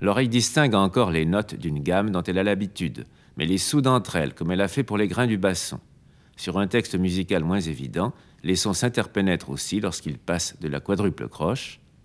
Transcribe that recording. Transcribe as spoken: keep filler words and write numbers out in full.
L'oreille distingue encore les notes d'une gamme dont elle a l'habitude, mais les soude entre elles, comme elle a fait pour les grains du basson. Sur un texte musical moins évident, les sons s'interpénètrent aussi lorsqu'ils passent de la quadruple croche